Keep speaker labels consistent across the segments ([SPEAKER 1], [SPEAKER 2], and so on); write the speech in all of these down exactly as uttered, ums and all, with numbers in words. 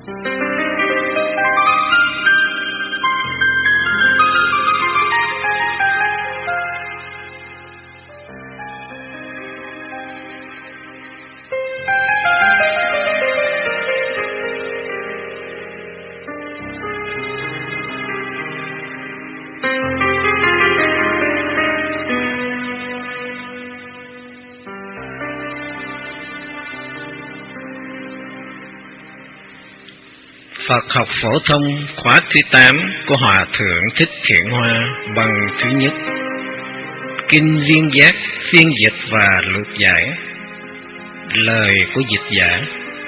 [SPEAKER 1] Phật học phổ thông khóa thứ tám của Hòa Thượng Thích Thiện Hoa bằng thứ nhất. Kinh Viên Giác phiên dịch và lược giải. Lời của dịch giả.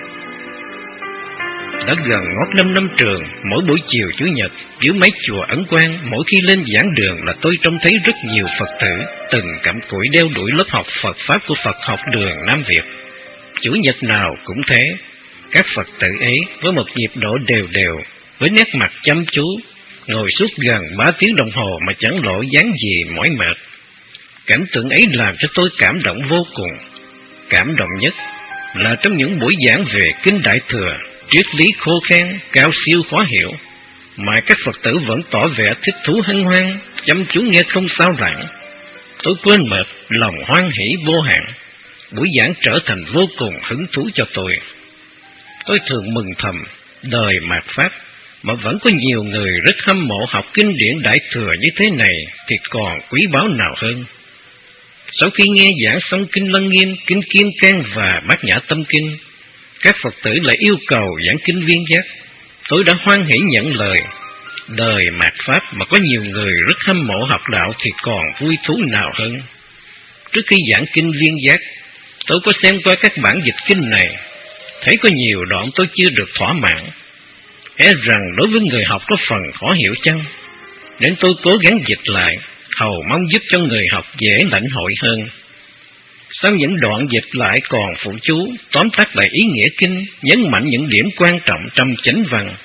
[SPEAKER 1] Đã gần ngót năm năm trường, mỗi buổi chiều Chủ nhật dưới mái chùa Ấn Quang, mỗi khi lên giảng đường là tôi trông thấy rất nhiều Phật tử từng cặm cụi đeo đuổi lớp học Phật pháp của Phật học đường Nam Việt. Chủ nhật nào cũng thế. Các Phật tử ấy với một nhịp độ đều đều, với nét mặt chăm chú, ngồi suốt gần ba tiếng đồng hồ mà chẳng lộ dáng gì mỏi mệt. Cảnh tượng ấy làm cho tôi cảm động vô cùng. Cảm động nhất là trong những buổi giảng về Kinh Đại Thừa, triết lý khô khan, cao siêu khó hiểu, mà các Phật tử vẫn tỏ vẻ thích thú hân hoan, chăm chú nghe không sao lãng. Tôi quên mệt, lòng hoan hỷ vô hạn. Buổi giảng trở thành vô cùng hứng thú cho tôi. Tôi thường mừng thầm, đời mạt Pháp mà vẫn có nhiều người rất hâm mộ học kinh điển Đại Thừa như thế này thì còn quý báu nào hơn. Sau khi nghe giảng xong Kinh Lăng Nghiêm, Kinh Kim Cang và Bát Nhã Tâm Kinh, các Phật tử lại yêu cầu giảng Kinh Viên Giác. Tôi đã hoan hỷ nhận lời. Đời mạt Pháp mà có nhiều người rất hâm mộ học đạo thì còn vui thú nào hơn. Trước khi giảng Kinh Viên Giác, tôi có xem qua các bản dịch kinh này, thấy có nhiều đoạn tôi chưa được thỏa mãn. E rằng đối với người học có phần khó hiểu chăng, nên tôi cố gắng dịch lại, hầu mong giúp cho người học dễ lãnh hội hơn. Sau những đoạn dịch lại còn phụ chú, tóm tắt lại ý nghĩa kinh, nhấn mạnh những điểm quan trọng trong chánh văn.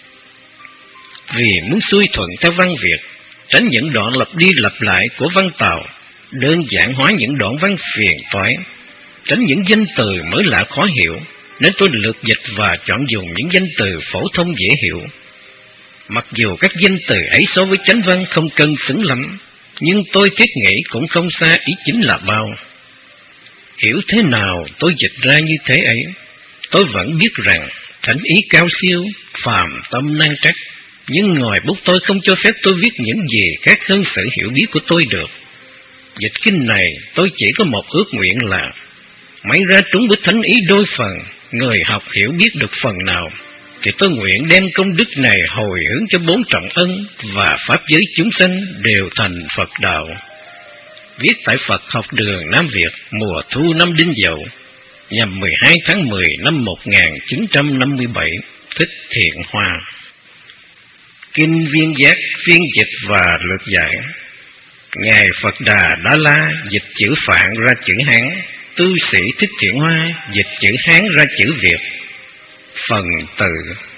[SPEAKER 1] Vì muốn xuôi thuận theo văn Việt, tránh những đoạn lặp đi lặp lại của văn Tàu, đơn giản hóa những đoạn văn phiền toái, tránh những danh từ mới lạ khó hiểu, nên tôi lược dịch và chọn dùng những danh từ phổ thông dễ hiểu. Mặc dù các danh từ ấy so với chánh văn không cân xứng lắm, nhưng tôi thiết nghĩ cũng không xa ý chính là bao. Hiểu thế nào tôi dịch ra như thế ấy, tôi vẫn biết rằng thánh ý cao siêu, phàm tâm nan trắc, nhưng ngòi bút tôi không cho phép tôi viết những gì khác hơn sự hiểu biết của tôi được. Dịch kinh này tôi chỉ có một ước nguyện là may ra trúng với thánh ý đôi phần, người học hiểu biết được phần nào, thì tôi nguyện đem công đức này hồi hướng cho bốn trọng ân và pháp giới chúng sanh đều thành Phật đạo. Viết tại Phật học đường Nam Việt, mùa thu năm Đinh Dậu, nhằm mười hai tháng mười năm một nghìn chín trăm năm mươi bảy, Thích Thiện Hoa. Kinh Viên Giác phiên dịch và lược giải. Ngài Phật Đà Đa La dịch chữ Phạn ra chữ Hán, tu sĩ Thích Thiện Hoa dịch chữ Hán ra chữ Việt. Phần từ.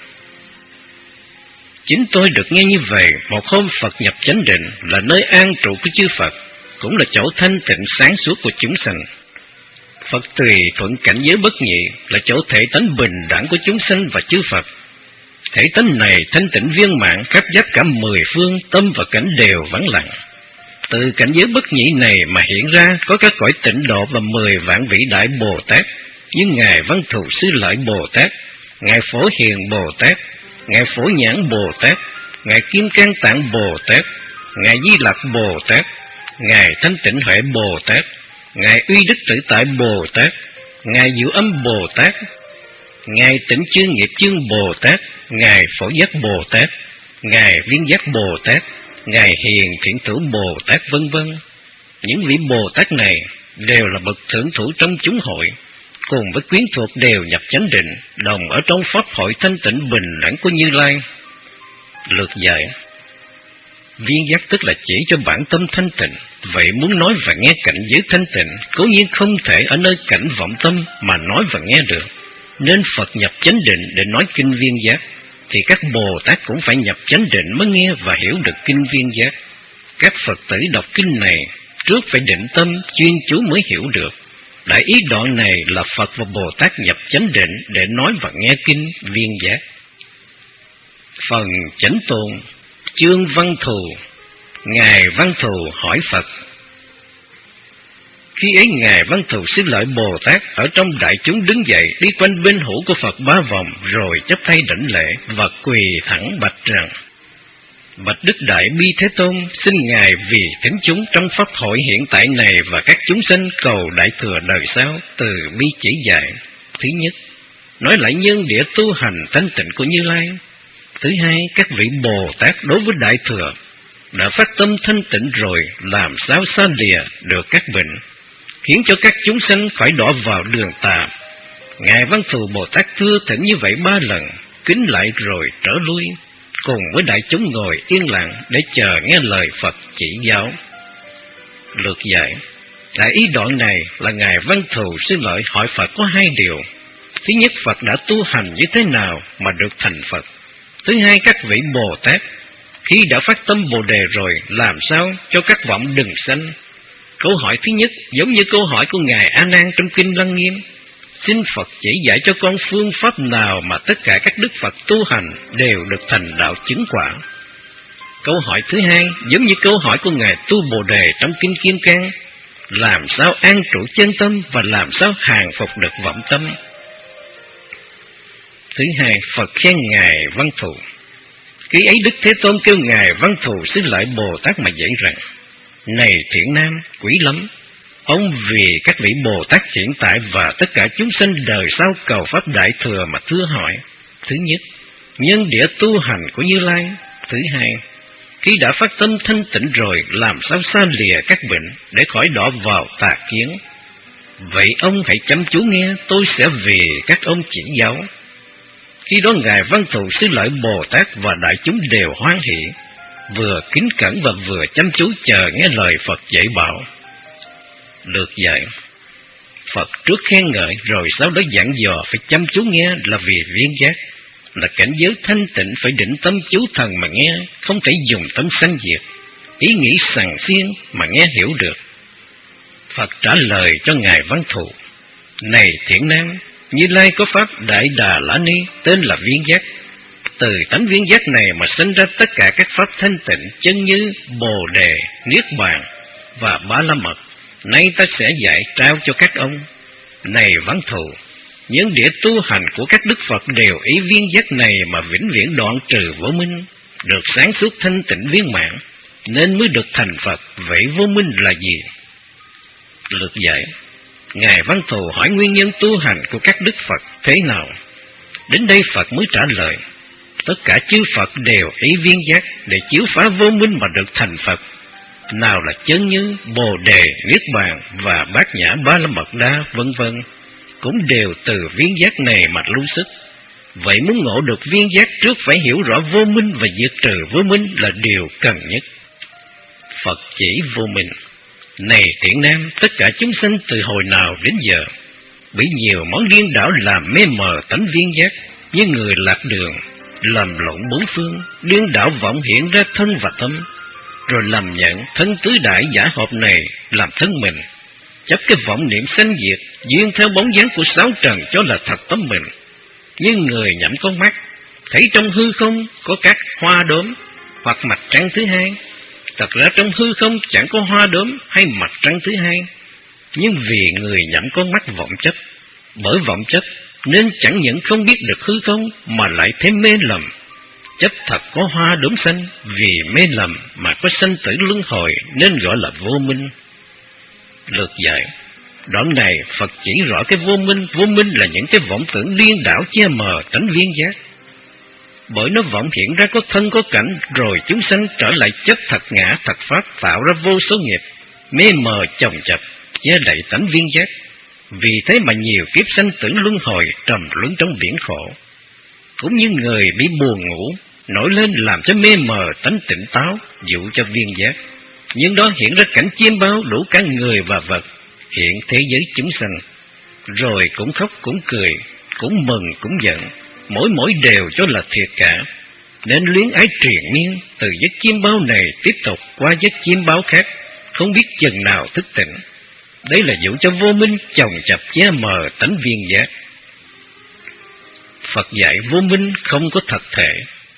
[SPEAKER 1] Chính tôi được nghe như vậy, một hôm Phật nhập chánh định là nơi an trụ của chư Phật, cũng là chỗ thanh tịnh sáng suốt của chúng sanh. Phật tùy thuận cảnh giới bất nhị là chỗ thể tánh bình đẳng của chúng sanh và chư Phật. Thể tánh này thanh tịnh viên mãn, khắp giác cả mười phương, tâm và cảnh đều vắng lặng. Từ cảnh giới bất nhị này mà hiện ra có các cõi tịnh độ và mười vạn vị đại Bồ Tát, như Ngài Văn Thù Sư Lợi Bồ Tát, Ngài Phổ Hiền Bồ Tát, Ngài Phổ Nhãn Bồ Tát, Ngài Kim Cang Tạng Bồ Tát, Ngài Di Lặc Bồ Tát, Ngài Thanh Tịnh Huệ Bồ Tát, Ngài Uy Đức Tự Tại Bồ Tát, Ngài Diệu Âm Bồ Tát, Ngài Tịnh Chương Nghiệp Chương Bồ Tát, Ngài Phổ Giác Bồ Tát, Ngài Viên Giác Bồ Tát, Ngài Hiền Thiện Thủ Bồ Tát, vân vân. Những vị Bồ Tát này đều là bậc thượng thủ trong chúng hội, cùng với quyến thuộc đều nhập chánh định, đồng ở trong pháp hội thanh tịnh bình đẳng của Như Lai. Lược giải. Viên giác tức là chỉ cho bản tâm thanh tịnh, vậy muốn nói và nghe cảnh giới thanh tịnh, cố nhiên không thể ở nơi cảnh vọng tâm mà nói và nghe được, nên Phật nhập chánh định để nói kinh viên giác, thì các Bồ Tát cũng phải nhập chánh định mới nghe và hiểu được kinh viên giác. Các Phật tử đọc kinh này trước phải định tâm chuyên chú mới hiểu được. Đại ý đoạn này là Phật và Bồ Tát nhập chánh định để nói và nghe kinh viên giác. Phần chánh tôn, chương Văn Thù. Ngài Văn Thù hỏi Phật. Khi ấy Ngài Văn Thù Sư Lợi Bồ Tát ở trong đại chúng đứng dậy, đi quanh bên hữu của Phật ba vòng, rồi chắp tay đảnh lễ và quỳ thẳng bạch rằng: Bạch Đức Đại Bi Thế Tôn, xin Ngài vì thính chúng trong pháp hội hiện tại này và các chúng sanh cầu đại thừa đời sau từ bi chỉ dạy. Thứ nhất, nói lại nhân địa tu hành thanh tịnh của Như Lai. Thứ hai, các vị Bồ Tát đối với đại thừa đã phát tâm thanh tịnh rồi, làm sao xa lìa được các bệnh, khiến cho các chúng sanh phải đọa vào đường tà. Ngài Văn Thù Bồ Tát thưa thỉnh như vậy ba lần, kính lại rồi trở lui, cùng với đại chúng ngồi yên lặng để chờ nghe lời Phật chỉ giáo. Lược dạy. Tại ý đoạn này là Ngài Văn Thù Sư Lợi hỏi Phật có hai điều. Thứ nhất, Phật đã tu hành như thế nào mà được thành Phật. Thứ hai, các vị Bồ Tát khi đã phát tâm Bồ Đề rồi, làm sao cho các vọng đừng sanh. Câu hỏi thứ nhất giống như câu hỏi của Ngài A Nan trong Kinh Lăng Nghiêm: xin Phật chỉ dạy cho con phương pháp nào mà tất cả các đức Phật tu hành đều được thành đạo chứng quả. Câu hỏi thứ hai giống như câu hỏi của Ngài Tu Bồ Đề trong Kinh Kim Cang: làm sao an trụ chân tâm và làm sao hàng phục được vọng tâm. Thứ hai, Phật khen Ngài Văn Thù. Khi ấy Đức Thế Tôn kêu Ngài Văn Thù Sư Lợi Bồ Tát mà dạy rằng: này thiện nam, quý lắm, ông vì các vị Bồ Tát hiện tại và tất cả chúng sanh đời sau cầu pháp đại thừa mà thưa hỏi. Thứ nhất, nhân địa tu hành của Như Lai. Thứ hai, khi đã phát tâm thanh tịnh rồi, làm sao xa lìa các bệnh để khỏi đọa vào tà kiến. Vậy ông hãy chăm chú nghe, tôi sẽ vì các ông chỉ giáo. Khi đó Ngài Văn Thù Sư Lợi Bồ Tát và đại chúng đều hoan hỷ, vừa kính cẩn và vừa chăm chú chờ nghe lời Phật dạy bảo. Lược dạy. Phật trước khen ngợi rồi sau đó dặn dò phải chăm chú nghe là vì viên giác, là cảnh giới thanh tịnh phải định tâm chú thần mà nghe, không thể dùng tâm sanh diệt, ý nghĩ sằng xiên mà nghe hiểu được. Phật trả lời cho Ngài Văn Thù: này thiện nam, Như Lai có pháp Đại Đà La Ni tên là viên giác. Từ tánh viên giác này mà sinh ra tất cả các pháp thanh tịnh chân như Bồ Đề, Niết Bàn và Ba La Mật. Nay ta sẽ dạy trao cho các ông. Này Văn Thù, những địa tu hành của các đức Phật đều ý viên giác này mà vĩnh viễn đoạn trừ vô minh, được sáng suốt thanh tịnh viên mãn, nên mới được thành Phật. Vậy vô minh là gì? Lược dạy. Ngài Văn Thù hỏi nguyên nhân tu hành của các đức Phật thế nào. Đến đây Phật mới trả lời: tất cả chư Phật đều ý viên giác để chiếu phá vô minh mà được thành Phật. Nào là chân như Bồ Đề, Niết Bàn và Bát Nhã Ba La Mật Đa vân vân, cũng đều từ viên giác này mà lưu xuất. Vậy muốn ngộ được viên giác, trước phải hiểu rõ vô minh và diệt trừ vô minh là điều cần nhất. Phật chỉ vô minh. Này thiện nam, tất cả chúng sanh từ hồi nào đến giờ bị nhiều món điên đảo làm mê mờ tánh viên giác, như người lạc đường, lầm lộn bốn phương, điên đảo vọng hiện ra thân và tâm, rồi lầm nhận thân tứ đại giả hợp này làm thân mình, chấp cái vọng niệm sanh diệt, duyên theo bóng dáng của sáu trần cho là thật tâm mình. Như người nhắm con mắt, thấy trong hư không có các hoa đốm hoặc mặt trăng thứ hai. Thật ra trong hư không chẳng có hoa đốm hay mặt trăng thứ hai, nhưng vì người nhắm con mắt vọng chấp, bởi vọng chấp nên chẳng những không biết được hư không mà lại thêm mê lầm. Chấp thật có hoa đốm xanh, vì mê lầm mà có sanh tử luân hồi nên gọi là vô minh. Lược dạy. Đoạn này Phật chỉ rõ cái vô minh. Vô minh là những cái vọng tưởng điên đảo che mờ tánh viên giác. Bởi nó vọng hiện ra có thân có cảnh, rồi chúng sanh trở lại chấp thật ngã thật pháp, tạo ra vô số nghiệp mê mờ chồng chập che đậy tánh viên giác. Vì thế mà nhiều kiếp sanh tử luân hồi, trầm luân trong biển khổ. Cũng như người bị buồn ngủ nổi lên làm cho mê mờ tánh tỉnh táo, dụ cho viên giác, nhưng đó hiện ra cảnh chiêm bao đủ cả người và vật, hiện thế giới chúng sanh, rồi cũng khóc cũng cười, cũng mừng cũng giận, mỗi mỗi đều cho là thiệt cả, nên luyến ái triền miên, từ giấc chiêm bao này tiếp tục qua giấc chiêm bao khác, không biết chừng nào thức tỉnh. Đấy là dụ cho vô minh chồng chập che mờ tánh viên giác. Phật dạy vô minh không có thật thể.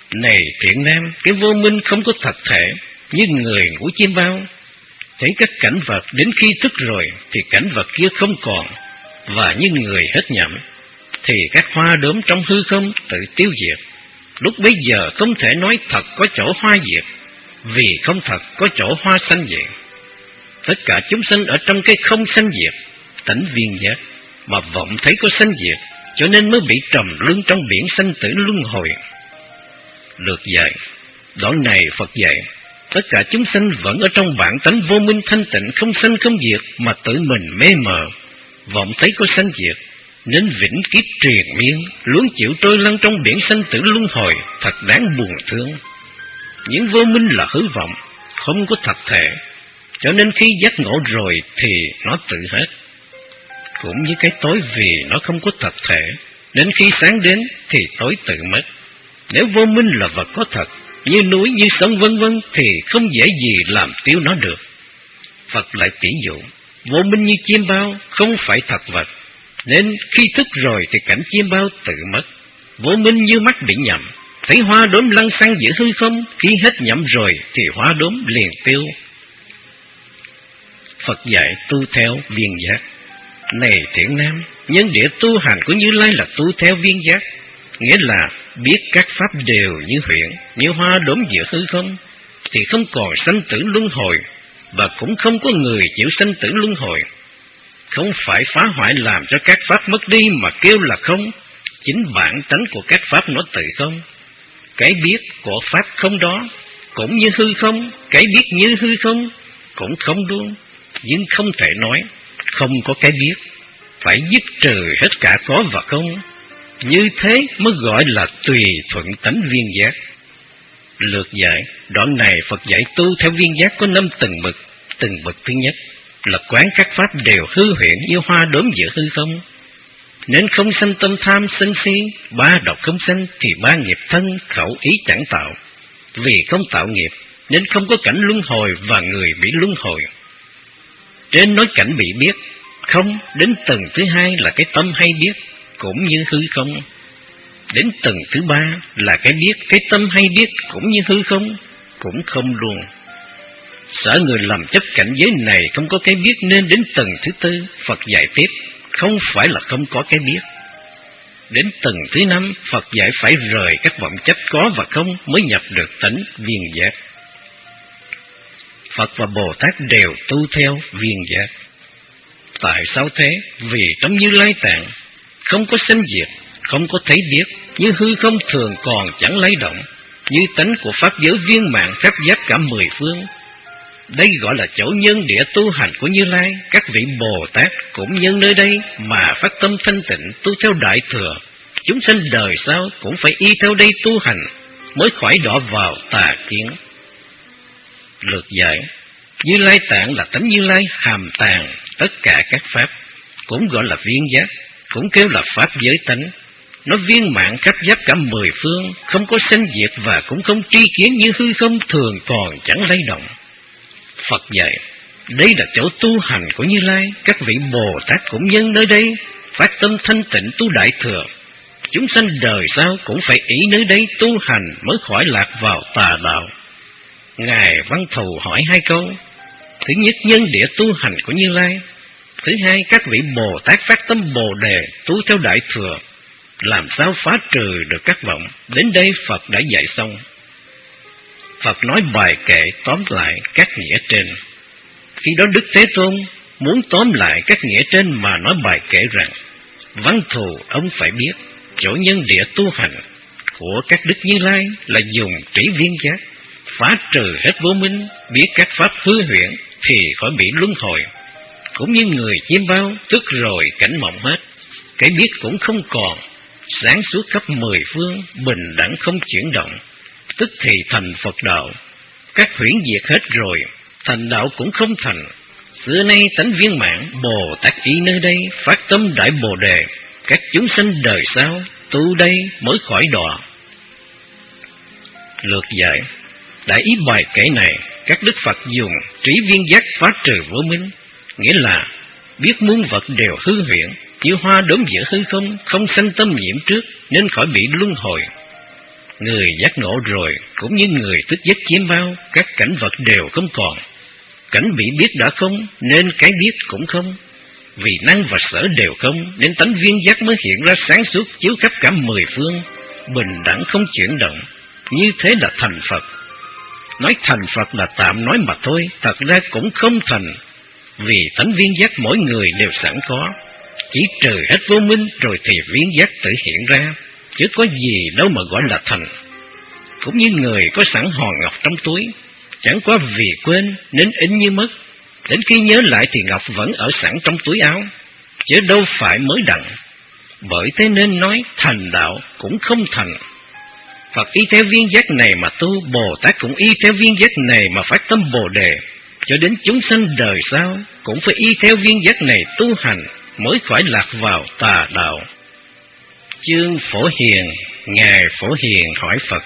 [SPEAKER 1] Này thiện nam, cái vô minh không có thật thể, như người ngủ chiêm bao. Thấy các cảnh vật đến khi thức rồi thì cảnh vật kia không còn, và như người hết nhậm, thì các hoa đốm trong hư không tự tiêu diệt. Lúc bấy giờ không thể nói thật có chỗ hoa diệt, vì không thật có chỗ hoa sanh diệt. Tất cả chúng sinh ở trong cái không sanh diệt, tánh viên giác, mà vọng thấy có sanh diệt, cho nên mới bị trầm luân trong biển sanh tử luân hồi. Lược dạy, đoạn này Phật dạy, tất cả chúng sinh vẫn ở trong bản tánh vô minh thanh tịnh không sanh không diệt, mà tự mình mê mờ, vọng thấy có sanh diệt, nên vĩnh kiếp triền miên, luống chịu trôi lăn trong biển sanh tử luân hồi, thật đáng buồn thương. Những vô minh là hư vọng, không có thật thể, cho nên khi giác ngộ rồi thì nó tự hết. Cũng như cái tối vì nó không có thật thể, nên khi sáng đến thì tối tự mất. Nếu vô minh là vật có thật, như núi, như sông vân vân, thì không dễ gì làm tiêu nó được. Phật lại tỉ dụ, vô minh như chiêm bao, không phải thật vật, nên khi thức rồi thì cảnh chiêm bao tự mất. Vô minh như mắt bị nhầm, thấy hoa đốm lăn xăng giữa hư không, khi hết nhầm rồi thì hoa đốm liền tiêu. Phật dạy tu theo viên giác. Này thiện nam, nhân địa tu hành của Như Lai là tu theo viên giác, nghĩa là biết các pháp đều như huyễn, như hoa đốm giữa hư không, thì không còn sanh tử luân hồi, và cũng không có người chịu sanh tử luân hồi. Không phải phá hoại làm cho các pháp mất đi mà kêu là không, chính bản tánh của các pháp nó tự không. Cái biết của pháp không đó cũng như hư không, cái biết như hư không cũng không luôn, nhưng không thể nói không có cái biết, phải dứt trừ hết cả có và không. Như thế mới gọi là tùy thuận tánh viên giác. Lược dạy, đoạn này Phật dạy tu theo viên giác có năm tầng bậc. Từng bậc thứ nhất là quán các pháp đều hư huyễn như hoa đốm giữa hư không, nên không sanh tâm tham sân si. Ba độc không sanh thì ba nghiệp thân khẩu ý chẳng tạo, vì không tạo nghiệp nên không có cảnh luân hồi và người bị luân hồi. Trên nói cảnh bị biết không, đến tầng thứ hai là cái tâm hay biết cũng như hư không. Đến tầng thứ ba là cái biết, cái tâm hay biết cũng như hư không, cũng không luôn. Sợ người làm chấp cảnh giới này không có cái biết, nên đến tầng thứ tư Phật dạy tiếp, không phải là không có cái biết. Đến tầng thứ năm Phật dạy phải rời các vọng chấp có và không mới nhập được tánh viên giác. Phật và Bồ Tát đều tu theo viên giác. Tại sao thế? Vì trong Như Lai Tạng không có sanh diệt, không có thấy biết, như hư không thường còn chẳng lay động, như tánh của pháp giới viên mạng khắp giác cả mười phương. Đây gọi là chỗ nhân địa tu hành của Như Lai. Các vị Bồ Tát cũng nhân nơi đây mà phát tâm thanh tịnh tu theo Đại Thừa. Chúng sanh đời sau cũng phải y theo đây tu hành, mới khỏi đọa vào tà kiến. Lược giải, Như Lai Tạng là tánh Như Lai hàm tàng tất cả các pháp, cũng gọi là viên giác, cũng kêu là pháp giới tánh. Nó viên mạng khắp giác cả mười phương, không có sanh diệt và cũng không tri kiến, như hư không thường còn chẳng lay động. Phật dạy, đây là chỗ tu hành của Như Lai. Các vị Bồ Tát cũng nhân nơi đây phát tâm thanh tịnh tu Đại Thừa. Chúng sanh đời sau cũng phải ý nơi đây tu hành mới khỏi lạc vào tà đạo. Ngài Văn Thù hỏi hai câu. Thứ nhất, nhân địa tu hành của Như Lai. Thứ hai, các vị Bồ Tát phát tâm Bồ Đề tu theo Đại Thừa, làm sao phá trừ được các vọng. Đến đây Phật đã dạy xong. Phật nói bài kệ tóm lại các nghĩa trên. Khi đó Đức Thế Tôn muốn tóm lại các nghĩa trên mà nói bài kệ rằng: Văn Thù, ông phải biết chỗ nhân địa tu hành của các Đức Như Lai là dùng trí viên giác, phá trừ hết vô minh, biết các pháp hư huyễn thì khỏi bị luân hồi. Cũng như người chiêm bao, thức rồi cảnh mộng hết, cái biết cũng không còn, sáng suốt khắp mười phương, bình đẳng không chuyển động, tức thì thành Phật đạo. Các huyễn diệt hết rồi, thành đạo cũng không thành. Xưa nay tánh viên mãn, Bồ Tát ý nơi đây phát tâm Đại Bồ Đề, các chúng sanh đời sau tu đây mới khỏi đọa. Lược giải, đại ý bài kể này, các Đức Phật dùng trí viên giác phá trừ vô minh, nghĩa là biết muôn vật đều hư huyễn, như hoa đốm giữa hư không, không sanh tâm nhiễm trước nên khỏi bị luân hồi. Người giác ngộ rồi, cũng như người tức giấc chiêm bao, các cảnh vật đều không còn. Cảnh bị biết đã không, nên cái biết cũng không. Vì năng và sở đều không, nên tánh viên giác mới hiện ra sáng suốt chiếu khắp cả mười phương, bình đẳng không chuyển động. Như thế là thành Phật. Nói thành Phật là tạm nói mà thôi, thật ra cũng không thành. Vì tánh viên giác mỗi người đều sẵn có, chỉ trừ hết vô minh rồi thì viên giác tự hiện ra, chứ có gì đâu mà gọi là thành. Cũng như người có sẵn hòn ngọc trong túi, chẳng qua vì quên nên in như mất, đến khi nhớ lại thì ngọc vẫn ở sẵn trong túi áo, chứ đâu phải mới đặng. Bởi thế nên nói thành đạo cũng không thành. Phật y theo viên giác này mà tu, Bồ Tát cũng y theo viên giác này mà phát tâm Bồ Đề, cho đến chúng sanh đời sau cũng phải y theo viên giác này tu hành, mới khỏi lạc vào tà đạo. Chương Phổ Hiền. Ngài Phổ Hiền hỏi Phật.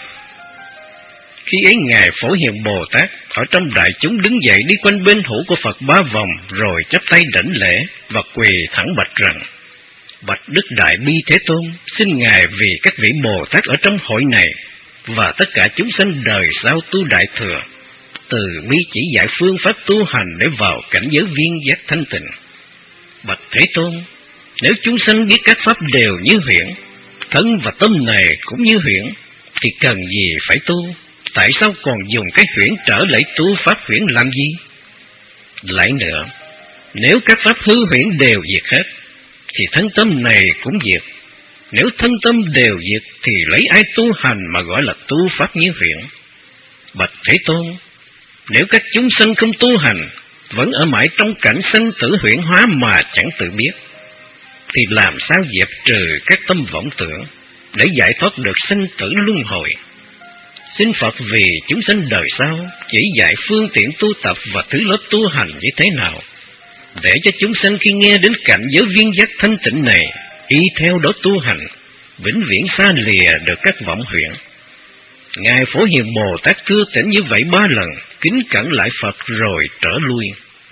[SPEAKER 1] Khi ấy Ngài Phổ Hiền Bồ Tát ở trong đại chúng đứng dậy đi quanh bên hữu của Phật ba vòng, rồi chắp tay đảnh lễ và quỳ thẳng bạch rằng: Bạch Đức Đại Bi Thế Tôn, xin Ngài vì các vị Bồ Tát ở trong hội này và tất cả chúng sanh đời sau tu đại thừa, từ bi chỉ dạy phương pháp tu hành để vào cảnh giới viên giác thanh tịnh. Bạch Thế Tôn, nếu chúng sanh biết các pháp đều như huyễn, thân và tâm này cũng như huyễn, thì cần gì phải tu? Tại sao còn dùng cái huyễn trở lại tu pháp huyễn làm gì? Lại nữa, nếu các pháp hư huyễn đều diệt hết, thì thân tâm này cũng diệt. Nếu thân tâm đều diệt, thì lấy ai tu hành mà gọi là tu pháp như huyễn? Bạch Thế Tôn, nếu các chúng sanh không tu hành, vẫn ở mãi trong cảnh sanh tử huyễn hóa mà chẳng tự biết, thì làm sao dẹp trừ các tâm vọng tưởng để giải thoát được sinh tử luân hồi? Xin Phật vì chúng sanh đời sau chỉ dạy phương tiện tu tập và thứ lớp tu hành như thế nào, để cho chúng sanh khi nghe đến cảnh giới viên giác thanh tịnh này, y theo đó tu hành, vĩnh viễn xa lìa được các vọng huyễn. Ngài Phổ Hiền Bồ Tát thưa tỉnh như vậy ba lần, kính cẩn lại Phật rồi trở lui.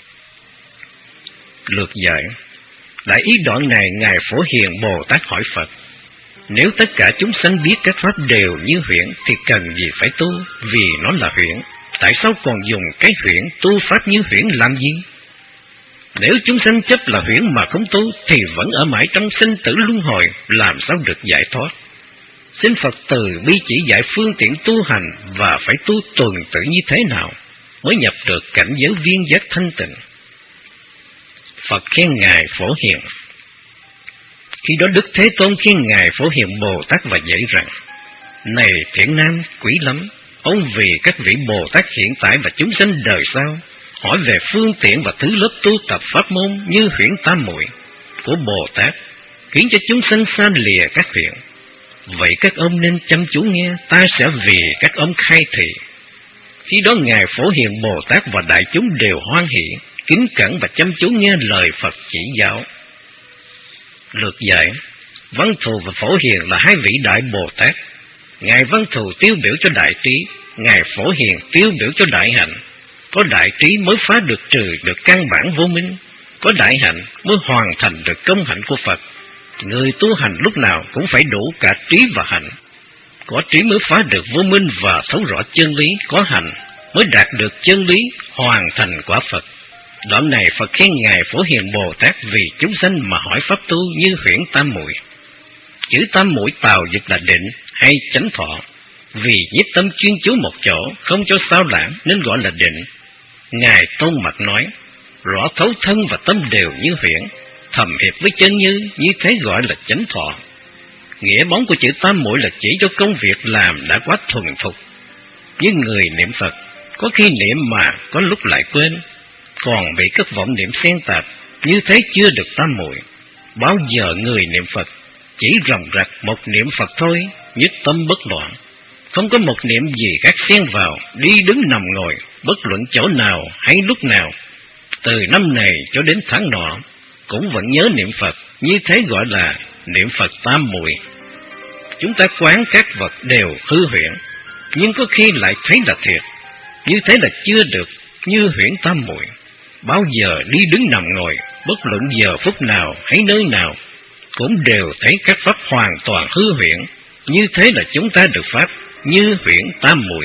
[SPEAKER 1] Lược dạy. Đại ý đoạn này Ngài Phổ Hiền Bồ Tát hỏi Phật: Nếu tất cả chúng sanh biết các pháp đều như huyễn, thì cần gì phải tu? Vì nó là huyễn, tại sao còn dùng cái huyễn tu pháp như huyễn làm gì? Nếu chúng sanh chấp là huyễn mà không tu, thì vẫn ở mãi trong sinh tử luân hồi, làm sao được giải thoát? Xin Phật từ bi chỉ dạy phương tiện tu hành và phải tu tuần tự như thế nào mới nhập được cảnh giới viên giác thanh tịnh. Phật khen Ngài Phổ Hiền. Khi đó Đức Thế Tôn khen Ngài Phổ Hiền Bồ Tát và dạy rằng: Này thiện nam quý lắm, ông vì các vị Bồ Tát hiện tại và chúng sanh đời sau hỏi về phương tiện và thứ lớp tu tập pháp môn như huyễn tam muội của Bồ Tát, khiến cho chúng sanh xa lìa các huyễn. Vậy các ông nên chăm chú nghe, ta sẽ vì các ông khai thị. Khi đó Ngài Phổ Hiền Bồ Tát và đại chúng đều hoan hỷ, kính cẩn và chăm chú nghe lời Phật chỉ giáo. Lược dạy. Văn Thù và Phổ Hiền là hai vị đại Bồ Tát. Ngài Văn Thù tiêu biểu cho đại trí, Ngài Phổ Hiền tiêu biểu cho đại hạnh. Có đại trí mới phá được trừ được căn bản vô minh, có đại hạnh mới hoàn thành được công hạnh của Phật. Người tu hành lúc nào cũng phải đủ cả trí và hạnh. Có trí mới phá được vô minh và thấu rõ chân lý, có hạnh mới đạt được chân lý, hoàn thành quả Phật. Đoạn này Phật khen Ngài Phổ Hiền Bồ Tát vì chúng sanh mà hỏi pháp tu như huyễn tam muội. Chữ tam muội tào dịch là định hay chánh thọ. Vì nhiếp tâm chuyên chú một chỗ, không cho sao lãng nên gọi là định. Ngài Tôn Mật nói: Rõ thấu thân và tâm đều như huyễn, thầm hiệp với chân như, như thế gọi là chánh thọ. Nghĩa bóng của chữ tam muội là chỉ cho công việc làm đã quá thuần thục. Như người niệm Phật, có khi niệm mà có lúc lại quên, còn bị các vọng niệm xen tạp, như thế chưa được tam muội. Bao giờ người niệm Phật chỉ ròng rạc một niệm Phật thôi, nhất tâm bất loạn, không có một niệm gì khác xen vào, đi đứng nằm ngồi, bất luận chỗ nào hay lúc nào, từ năm này cho đến tháng nọ, cũng vẫn nhớ niệm Phật, như thế gọi là niệm Phật tam muội. Chúng ta quán các vật đều hư huyễn, nhưng có khi lại thấy là thiệt, như thế là chưa được như huyễn tam muội. Bao giờ đi đứng nằm ngồi, bất luận giờ phút nào hay nơi nào, cũng đều thấy các pháp hoàn toàn hư huyễn, như thế là chúng ta được pháp, như huyễn tam muội.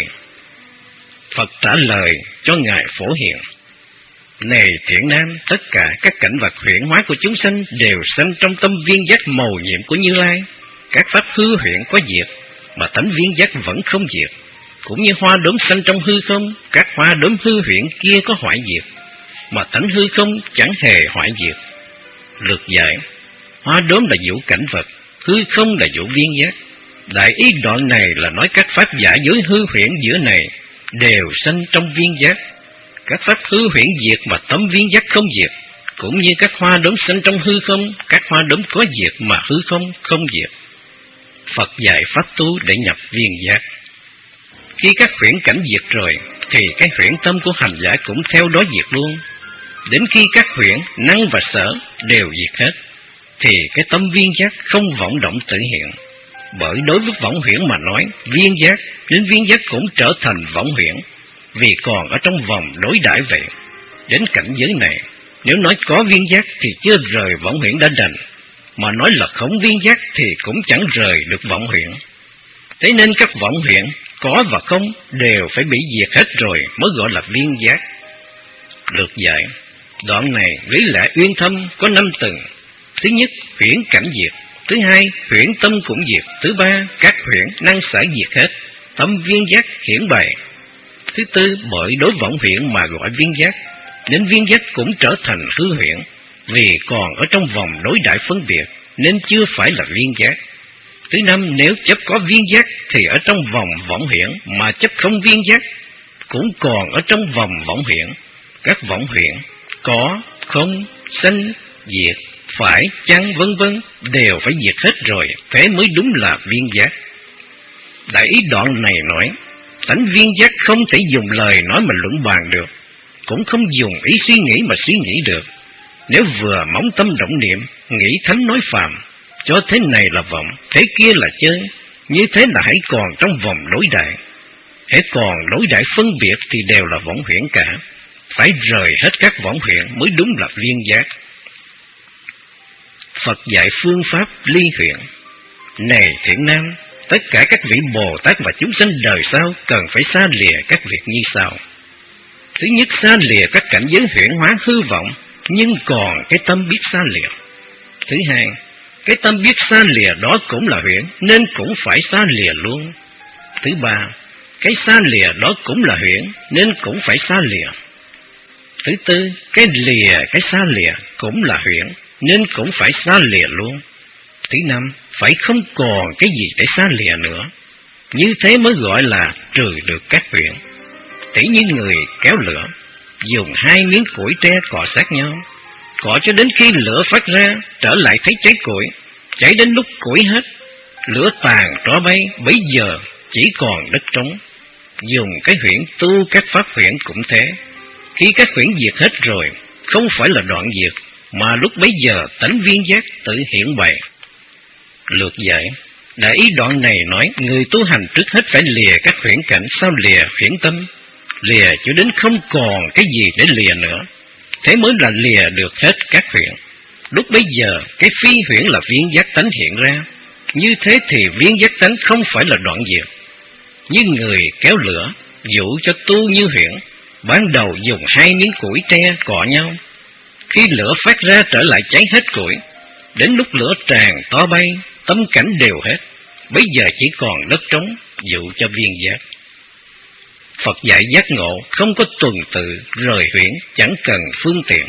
[SPEAKER 1] Phật trả lời cho Ngài Phổ Hiền: Này Thiện Nam, tất cả các cảnh vật huyễn hóa của chúng sanh đều sanh trong tâm viên giác màu nhiệm của Như Lai. Các pháp hư huyễn có diệt, mà tánh viên giác vẫn không diệt. Cũng như hoa đốm sanh trong hư không, các hoa đốm hư huyễn kia có hoại diệt, mà tánh hư không chẳng hề hoại diệt. Lược giải: hoa đốm là vũ cảnh vật, hư không là vũ viên giác. Đại ý đoạn này là nói các pháp giả giới hư huyễn giữa này đều sanh trong viên giác. Các pháp hư huyễn diệt mà tấm viên giác không diệt, cũng như các hoa đốm sanh trong hư không, các hoa đốm có diệt mà hư không không diệt. Phật dạy pháp tu để nhập viên giác. Khi các huyễn cảnh diệt rồi, thì cái huyễn tâm của hành giả cũng theo đó diệt luôn. Đến khi các huyễn, năng và sở đều diệt hết, thì cái tâm viên giác không vọng động tự hiện. Bởi đối với vọng huyễn mà nói, viên giác, đến viên giác cũng trở thành vọng huyễn, vì còn ở trong vòng đối đãi vậy. Đến cảnh giới này, nếu nói có viên giác thì chưa rời vọng huyễn đã đành, mà nói là không viên giác thì cũng chẳng rời được vọng huyễn. Thế nên các vọng huyễn, có và không, đều phải bị diệt hết rồi mới gọi là viên giác. Lược giải: đoạn này lý lẽ uyên thâm có năm tầng. Thứ nhất, huyễn cảnh diệt. Thứ hai, huyễn tâm cũng diệt. Thứ ba, các huyễn năng xả diệt hết, tâm viên giác hiển bày. Thứ tư, bởi đối vọng huyễn mà gọi viên giác, nên viên giác cũng trở thành hư huyễn, vì còn ở trong vòng đối đãi phân biệt, nên chưa phải là viên giác. Thứ năm, nếu chấp có viên giác thì ở trong vòng vọng huyễn, mà chấp không viên giác cũng còn ở trong vòng vọng huyễn. Các vọng huyễn có, không, sanh, diệt, phải, chăng, vân vân đều phải diệt hết rồi, thế mới đúng là viên giác. Đại ý đoạn này nói, tánh viên giác không thể dùng lời nói mà luận bàn được, cũng không dùng ý suy nghĩ mà suy nghĩ được. Nếu vừa móng tâm động niệm, nghĩ thánh nói phàm, cho thế này là vọng, thế kia là chơi, như thế là hãy còn trong vòng đối đại. Hãy còn đối đại phân biệt thì đều là vọng huyễn cả, phải rời hết các vọng huyễn mới đúng là viên giác. Phật dạy phương pháp ly huyễn. Này Thiện Nam, tất cả các vị Bồ Tát và chúng sanh đời sau cần phải xa lìa các việc như sau. Thứ nhất, xa lìa các cảnh giới huyễn hóa hư vọng, nhưng còn cái tâm biết xa lìa. Thứ hai, cái tâm biết xa lìa đó cũng là huyễn, nên cũng phải xa lìa luôn. Thứ ba, cái xa lìa đó cũng là huyễn, nên cũng phải xa lìa. Thứ tư, cái lìa cái xa lìa cũng là huyễn, nên cũng phải xa lìa luôn. Thứ năm, phải không còn cái gì để xa lìa nữa. Như thế mới gọi là trừ được các huyễn. Tỉ như người kéo lửa, dùng hai miếng củi tre cọ sát nhau, cọ cho đến khi lửa phát ra, trở lại thấy cháy củi, cháy đến lúc củi hết, lửa tàn tro bay, bấy giờ chỉ còn đất trống. Dùng cái huyễn tu các pháp huyễn cũng thế. Khi các huyễn diệt hết rồi, không phải là đoạn diệt, mà lúc bấy giờ tánh viên giác tự hiện bày. Lược giải: đại ý đoạn này nói, người tu hành trước hết phải lìa các huyễn cảnh, sau lìa huyễn tâm, lìa cho đến không còn cái gì để lìa nữa, thế mới là lìa được hết các huyễn. Lúc bấy giờ cái phi huyễn là viên giác tánh hiện ra. Như thế thì viên giác tánh không phải là đoạn diệt. Như người kéo lửa, dụ cho tu như huyễn, ban đầu dùng hai miếng củi tre cọ nhau, khi lửa phát ra trở lại cháy hết củi, đến lúc lửa tràn to bay, tâm cảnh đều hết, bây giờ chỉ còn đất trống, dụ cho viên giác. Phật dạy giác ngộ không có tuần tự, rời huyễn, chẳng cần phương tiện.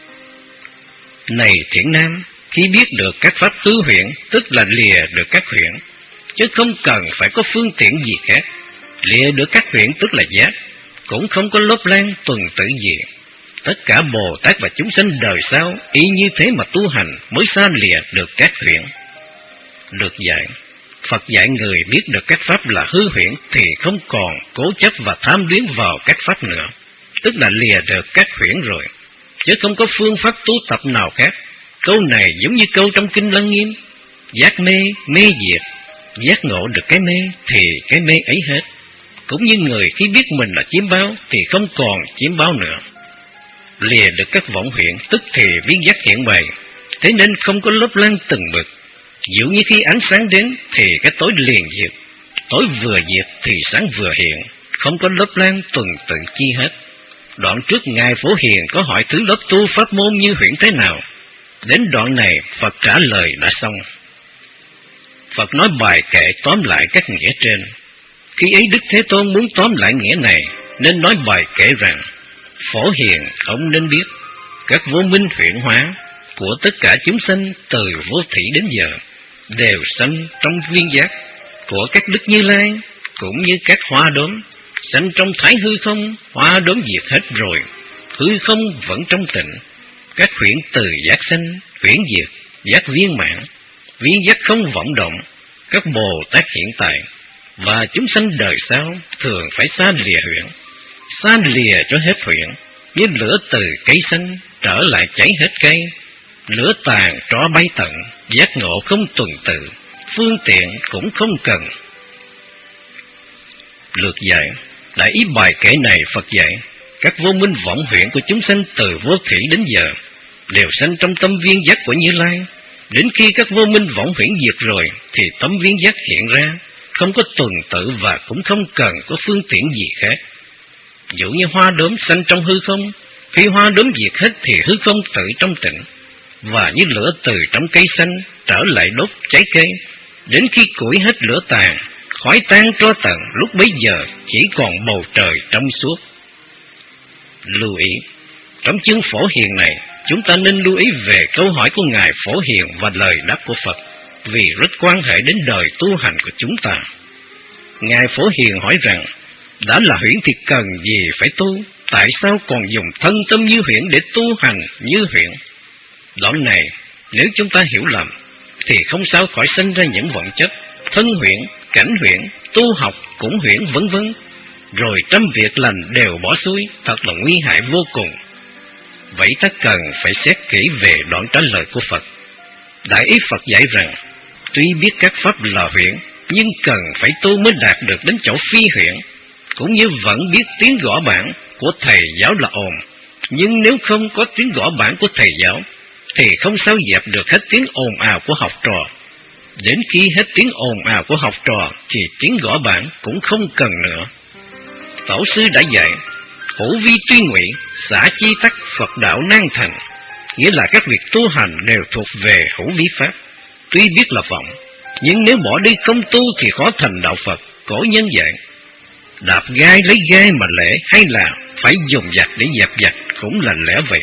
[SPEAKER 1] Này Thiện Nam, khi biết được các pháp tứ huyễn, tức là lìa được các huyễn, chứ không cần phải có phương tiện gì khác. Lìa được các huyễn tức là giác, cũng không có lốp lan tuần tự gì. Tất cả Bồ Tát và chúng sanh đời sau y như thế mà tu hành mới xa lìa được các huyễn. Được dạy, Phật dạy người biết được các pháp là hư huyễn thì không còn cố chấp và tham luyến vào các pháp nữa, tức là lìa được các huyễn rồi, chứ không có phương pháp tu tập nào khác. Câu này giống như câu trong Kinh Lăng Nghiêm: giác mê, mê diệt, giác ngộ được cái mê thì cái mê ấy hết. Cũng như người khi biết mình là chiếm bao thì không còn chiếm bao nữa. Lìa được các vọng huyễn tức thì viên giác hiện bày, thế nên không có lớp lan từng bực. Dụ như khi ánh sáng đến thì cái tối liền diệt, tối vừa diệt thì sáng vừa hiện, không có lớp lan tuần tự chi hết. Đoạn trước Ngài Phổ Hiền có hỏi thứ lớp tu pháp môn Như Huyễn thế nào. Đến đoạn này Phật trả lời đã xong. Phật nói bài kệ tóm lại các nghĩa trên. Khi ấy Đức Thế Tôn muốn tóm lại nghĩa này, nên nói bài kệ rằng: Phổ Hiền, ông nên biết, các vô minh huyễn hóa của tất cả chúng sanh từ vô thủy đến giờ đều sanh trong viên giác của các Đức Như Lai, cũng như các hoa đốm sanh trong thái hư không. Hoa đốm diệt hết rồi, hư không vẫn trong tịnh. Các huyễn từ giác sanh, huyễn diệt, giác viên mãn, viên giác không vọng động. Các Bồ Tát hiện tại và chúng sanh đời sau thường phải xa lìa huyễn, xa lìa cho hết huyễn, như lửa từ cây xanh trở lại cháy hết cây. Lửa tàn tro bay tận, giác ngộ không tuần tự, phương tiện cũng không cần. Lược dạy, đại ý bài kệ này Phật dạy, các vô minh vọng huyễn của chúng sanh từ vô thủy đến giờ đều sanh trong tâm viên giác của Như Lai. Đến khi các vô minh vọng huyễn diệt rồi thì tâm viên giác hiện ra, không có tuần tự và cũng không cần có phương tiện gì khác. Dụ như hoa đốm sanh trong hư không, khi hoa đốm diệt hết thì hư không tự trong tịnh. Và như lửa từ trong cây xanh trở lại đốt cháy cây, đến khi củi hết lửa tàn, khói tan tro tận, lúc bấy giờ chỉ còn bầu trời trong suốt. Lưu ý, trong chương Phổ Hiền này, chúng ta nên lưu ý về câu hỏi của Ngài Phổ Hiền và lời đáp của Phật, vì rất quan hệ đến đời tu hành của chúng ta. Ngài Phổ Hiền hỏi rằng, đã là huyễn thì cần gì phải tu, tại sao còn dùng thân tâm như huyễn để tu hành như huyễn? Đoạn này, nếu chúng ta hiểu lầm, thì không sao khỏi sinh ra những vọng chấp, thân huyễn, cảnh huyễn, tu học cũng huyễn vân vân, rồi trăm việc lành đều bỏ xuôi, thật là nguy hại vô cùng. Vậy ta cần phải xét kỹ về đoạn trả lời của Phật. Đại ý Phật dạy rằng, tuy biết các pháp là huyễn, nhưng cần phải tu mới đạt được đến chỗ phi huyễn, cũng như vẫn biết tiếng gõ bảng của thầy giáo là ồn, nhưng nếu không có tiếng gõ bảng của thầy giáo, thì không sao dẹp được hết tiếng ồn ào của học trò. Đến khi hết tiếng ồn ào của học trò, thì tiếng gõ bảng cũng không cần nữa. Tổ sư đã dạy, hữu vi tuy ngụy, xả chi tắc Phật đạo nan thành, nghĩa là các việc tu hành đều thuộc về hữu vi pháp. Tuy biết là vọng, nhưng nếu bỏ đi không tu thì khó thành đạo Phật. Cổ nhân dạy, đạp gai lấy gai mà lễ, hay là phải dùng giặc để dẹp giặc cũng là lẽ vậy.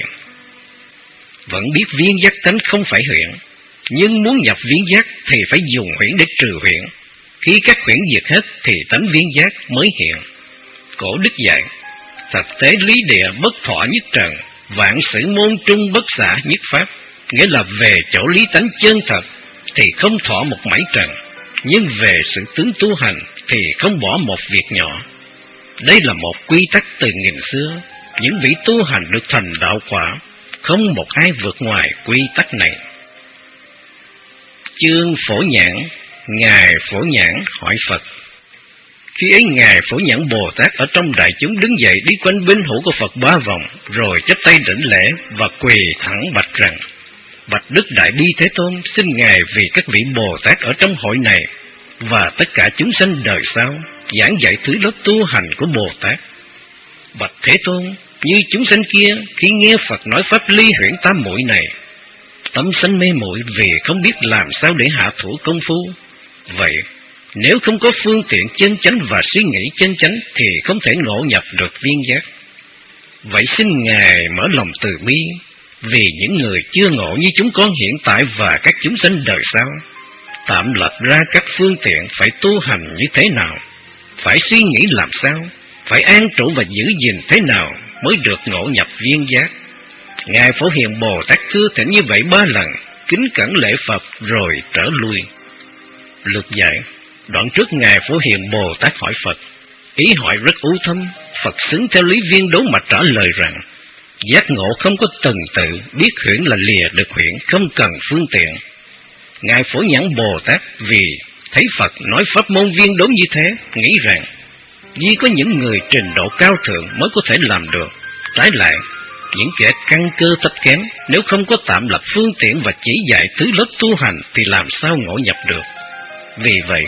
[SPEAKER 1] Vẫn biết viên giác tánh không phải huyễn, nhưng muốn nhập viên giác thì phải dùng huyễn để trừ huyễn. Khi các huyễn diệt hết thì tánh viên giác mới hiện. Cổ đức dạy, thực tế lý địa bất thọ nhất trần, vạn sự môn trung bất xả nhất pháp, nghĩa là về chỗ lý tánh chân thật thì không thọ một mảy trần, nhưng về sự tướng tu hành thì không bỏ một việc nhỏ. Đây là một quy tắc từ nghìn xưa, những vị tu hành được thành đạo quả, không một ai vượt ngoài quy tắc này. Chương Phổ Nhãn. Ngài Phổ Nhãn hỏi Phật. Khi ấy Ngài Phổ Nhãn Bồ Tát ở trong đại chúng đứng dậy đi quanh bên hữu của Phật ba vòng, rồi chắp tay đảnh lễ và quỳ thẳng bạch rằng: Bạch Đức Đại Bi Thế Tôn, xin Ngài vì các vị Bồ Tát ở trong hội này và tất cả chúng sanh đời sau giảng dạy thứ lớp tu hành của Bồ Tát. Bạch Thế Tôn, như chúng sanh kia khi nghe Phật nói pháp ly huyễn tam muội này, tâm sanh mê muội vì không biết làm sao để hạ thủ công phu. Vậy nếu không có phương tiện chân chánh và suy nghĩ chân chánh thì không thể ngộ nhập được viên giác. Vậy xin Ngài mở lòng từ bi vì những người chưa ngộ như chúng con hiện tại và các chúng sanh đời sau, tạm lập ra các phương tiện phải tu hành như thế nào, phải suy nghĩ làm sao, phải an trụ và giữ gìn thế nào mới được ngộ nhập viên giác. Ngài Phổ Hiền Bồ Tát thưa thỉnh như vậy ba lần, kính cẩn lễ Phật rồi trở lui. Lược dạy, đoạn trước Ngài Phổ Hiền Bồ Tát hỏi Phật, ý hỏi rất u thâm. Phật xứng theo lý viên đố mà trả lời rằng, giác ngộ không có từng tự, biết huyễn là lìa được huyễn, không cần phương tiện. Ngài Phổ Nhãn Bồ Tát vì thấy Phật nói pháp môn viên đố như thế, nghĩ rằng chỉ có những người trình độ cao thượng mới có thể làm được. Trái lại, những kẻ căn cơ thấp kém, nếu không có tạm lập phương tiện và chỉ dạy thứ lớp tu hành thì làm sao ngộ nhập được. Vì vậy,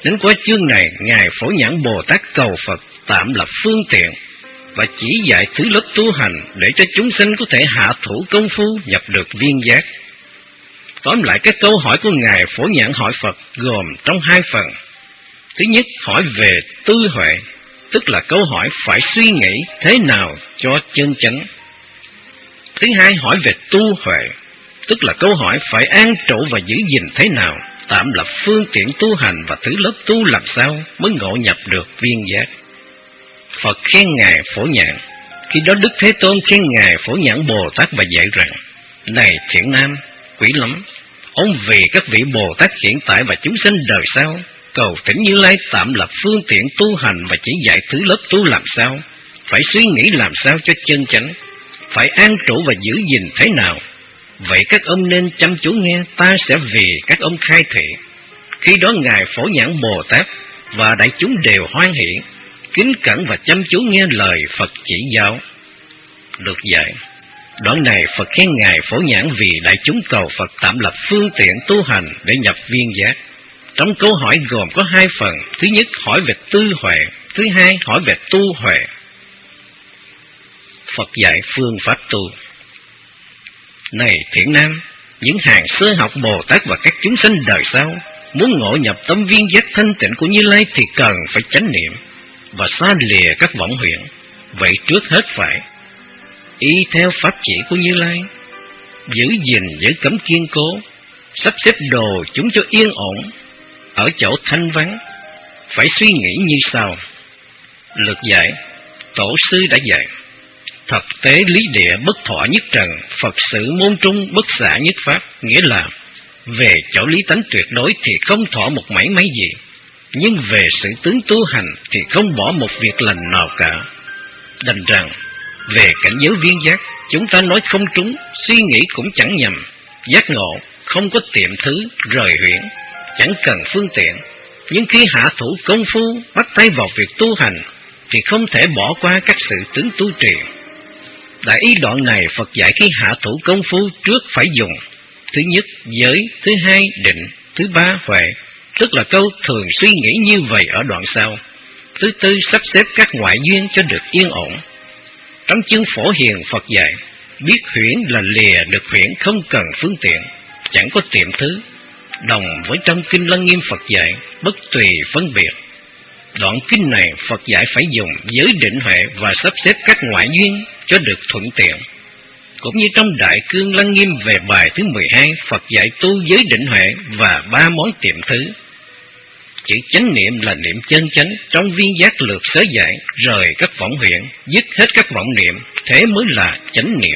[SPEAKER 1] Đến qua chương này, Ngài Phổ Nhãn Bồ Tát cầu Phật tạm lập phương tiện và chỉ dạy thứ lớp tu hành để cho chúng sinh có thể hạ thủ công phu nhập được viên giác. Tóm lại, cái câu hỏi của Ngài Phổ Nhãn hỏi Phật gồm trong hai phần. Thứ nhất, hỏi về tư huệ, tức là câu hỏi phải suy nghĩ thế nào cho chân chánh. Thứ hai, hỏi về tu huệ, tức là câu hỏi phải an trụ và giữ gìn thế nào, tạm lập phương tiện tu hành và thứ lớp tu làm sao mới ngộ nhập được viên giác. Phật khen Ngài Phổ Nhãn. Khi đó Đức Thế Tôn khen Ngài Phổ Nhãn Bồ Tát và dạy rằng: này thiện nam, quý lắm, ông vì các vị Bồ Tát hiện tại và chúng sinh đời sau cầu thỉnh Như Lai tạm lập phương tiện tu hành và chỉ dạy thứ lớp tu làm sao, phải suy nghĩ làm sao cho chân chánh, phải an trụ và giữ gìn thế nào. Vậy các ông nên chăm chú nghe, ta sẽ vì các ông khai thị. Khi đó Ngài Phổ Nhãn Bồ Tát và đại chúng đều hoan hỷ, kính cẩn và chăm chú nghe lời Phật chỉ giáo. Được dạy. Đoạn này Phật khen Ngài Phổ Nhãn vì đại chúng cầu Phật tạm lập phương tiện tu hành để nhập viên giác. Trong câu hỏi gồm có hai phần. Thứ nhất, hỏi về tư huệ. Thứ hai, hỏi về tu huệ. Phật dạy phương pháp tu. Này thiện nam, những hàng sơ học Bồ Tát và các chúng sinh đời sau muốn ngộ nhập tâm viên giác thanh tịnh của Như Lai thì cần phải chánh niệm và xa lìa các vọng huyện. Vậy trước hết phải y theo pháp chỉ của Như Lai, giữ gìn giới cấm kiên cố, sắp xếp đồ chúng cho yên ổn, ở chỗ thanh vắng. Phải suy nghĩ như sau. Lược dạy, tổ sư đã dạy: thật tế lý địa bất thọ nhất trần, Phật sự môn trung bất xả nhất pháp. Nghĩa là về chỗ lý tánh tuyệt đối thì không thọ một mảy may gì, nhưng về sự tướng tu hành thì không bỏ một việc lành nào cả. Đành rằng về cảnh giới viên giác, chúng ta nói không trúng, suy nghĩ cũng chẳng nhầm. Giác ngộ không có tiệm thứ rời huyễn, chẳng cần phương tiện. Nhưng khi hạ thủ công phu, bắt tay vào việc tu hành thì không thể bỏ qua các sự tướng tu trì. Đại ý đoạn này Phật dạy khi hạ thủ công phu trước phải dùng: thứ nhất giới, thứ hai định, thứ ba huệ, tức là câu thường suy nghĩ như vậy ở đoạn sau. Thứ tư, sắp xếp các ngoại duyên cho được yên ổn. Trong chương Phổ Hiền Phật dạy: biết huyễn là lìa được huyễn, không cần phương tiện, chẳng có tiệm thứ. Đồng với trong kinh Lăng Nghiêm Phật dạy: bất tùy phân biệt. Đoạn kinh này Phật dạy phải dùng giới định huệ và sắp xếp các ngoại duyên cho được thuận tiện. Cũng như trong Đại Cương Lăng Nghiêm về bài thứ mười hai, Phật dạy tu giới định huệ và ba món tiệm thứ. Chữ chánh niệm là niệm chân chánh, trong viên giác lược sớ dạy: rời các vọng huyện, dứt hết các vọng niệm, thế mới là chánh niệm.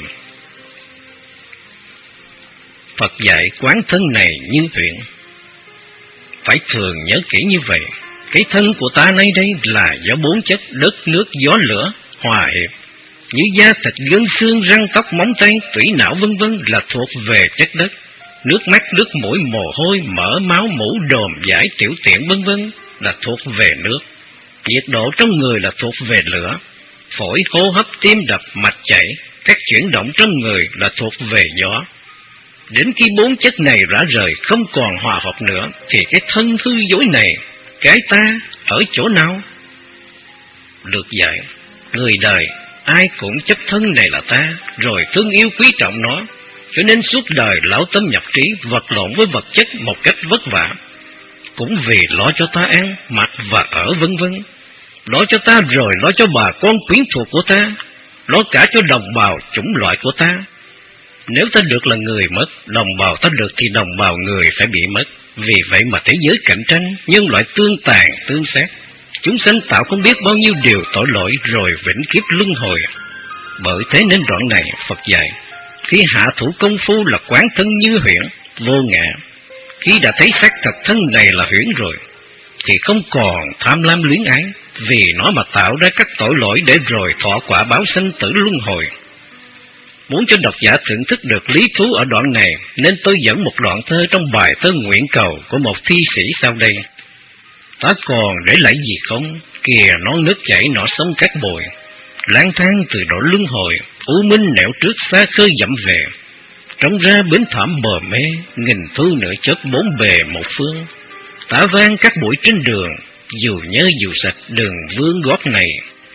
[SPEAKER 1] Phật dạy quán thân này như huyện. Phải thường nhớ kỹ như vậy. Cái thân của ta nay đây là do bốn chất đất, nước, gió, lửa hòa hiệp, như da thịt, gân xương, răng tóc, móng tay, tủy não vân vân là thuộc về chất đất. Nước mắt, nước mũi, mồ hôi, mỡ, máu, mũ, đồm, giải, tiểu tiện vân vân là thuộc về nước. Nhiệt độ trong người là thuộc về lửa. Phổi, hô hấp, tim đập, mạch chảy, các chuyển động trong người là thuộc về gió. Đến khi bốn chất này rã rời, không còn hòa hợp nữa, thì cái thân hư dối này, cái ta ở chỗ nào? Được dạy, người đời ai cũng chấp thân này là ta, rồi thương yêu quý trọng nó, cho nên suốt đời lão tâm nhập trí, vật lộn với vật chất một cách vất vả, cũng vì lo cho ta ăn, mặc và ở vân vân, lo cho ta rồi lo cho bà con quyến thuộc của ta, lo cả cho đồng bào chủng loại của ta. Nếu ta được là người mất, đồng bào ta được thì đồng bào người phải bị mất. Vì vậy mà thế giới cạnh tranh, nhân loại tương tàn, tương sát, chúng sanh tạo không biết bao nhiêu điều tội lỗi, rồi vĩnh kiếp luân hồi. Bởi thế nên đoạn này Phật dạy: khi hạ thủ công phu là quán thân như huyễn, vô ngã. Khi đã thấy xác thật thân này là huyễn rồi, thì không còn tham lam luyến ái, vì nó mà tạo ra các tội lỗi để rồi thọ quả báo sanh tử luân hồi. Muốn cho độc giả thưởng thức được lý thú ở đoạn này, nên tôi dẫn một đoạn thơ trong bài thơ Nguyện Cầu của một thi sĩ sau đây: ta còn để lại gì không, kìa non nước chảy nọ sông cát bồi, lang thang từ độ luân hồi, u minh nẻo trước xa khơi dặm về, trông ra bến thảm bờ mê, nghìn thu nửa chớp bốn bề một phương. tả vang các buổi trên đường, dù nhớ dù sạch đường vương gót này.